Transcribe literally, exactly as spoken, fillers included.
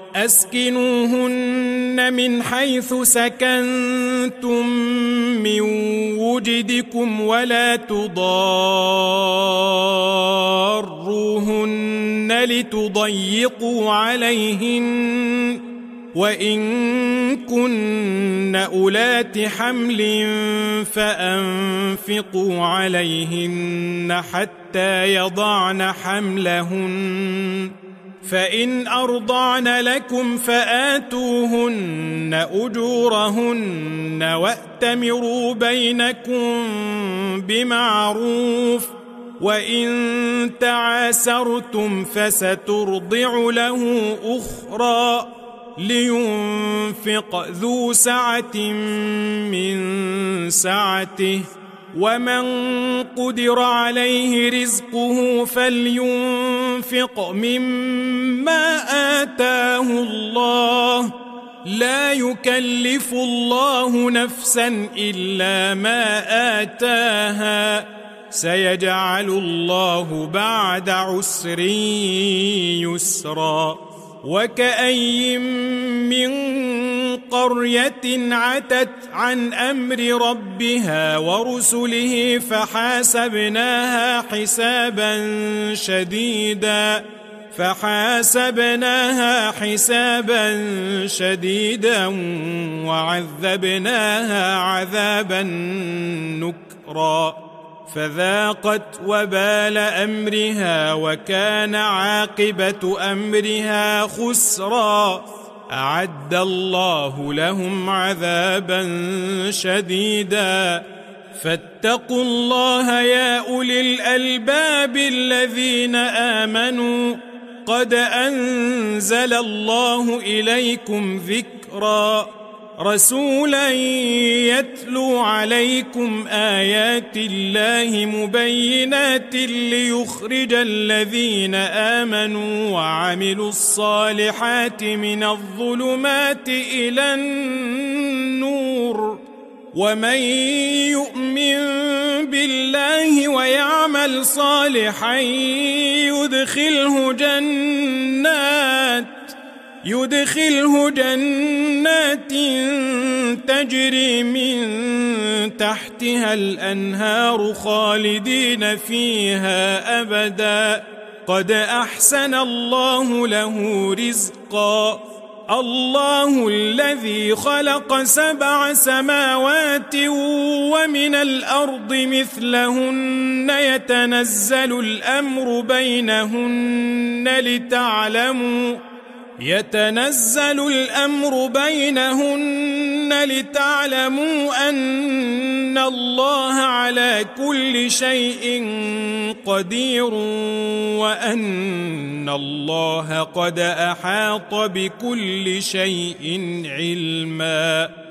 أسكنوهن من حيث سكنتم من وجدكم ولا تضاروهن لتضيقوا عليهن وإن كن أولات حمل فأنفقوا عليهن حتى يضعن حملهن فإن أرضعن لكم فآتوهن أجورهن وأتمروا بينكم بمعروف وإن تعاسرتم فسترضع له أخرى لينفق ذو سعة من سعته ومن قدر عليه رزقه فلينفق مما آتاه الله لا يكلف الله نفسا إلا ما آتاها سيجعل الله بعد عسر يسرا وكأي من قرية عتت عن أمر ربها ورسله فحاسبناها حسابا شديدا فحاسبناها حسابا شديدا وعذبناها عذابا نكرا فذاقت وبال أمرها وكان عاقبة أمرها خسرا أعد الله لهم عذابا شديدا فاتقوا الله يا أولي الألباب الذين آمنوا قد أنزل الله إليكم ذكرا رسولا يتلو عليكم آيات الله مبينات ليخرج الذين آمنوا وعملوا الصالحات من الظلمات إلى النور ومن يؤمن بالله ويعمل صالحا يدخله جنات يدخله جنات تجري من تحتها الأنهار خالدين فيها أبدا قد أحسن الله له رزقا الله الذي خلق سبع سماوات ومن الأرض مثلهن يتنزل الأمر بينهن لتعلموا يتنزل الأمر بينهن لتعلموا أن الله على كل شيء قدير وأن الله قد أحاط بكل شيء علما.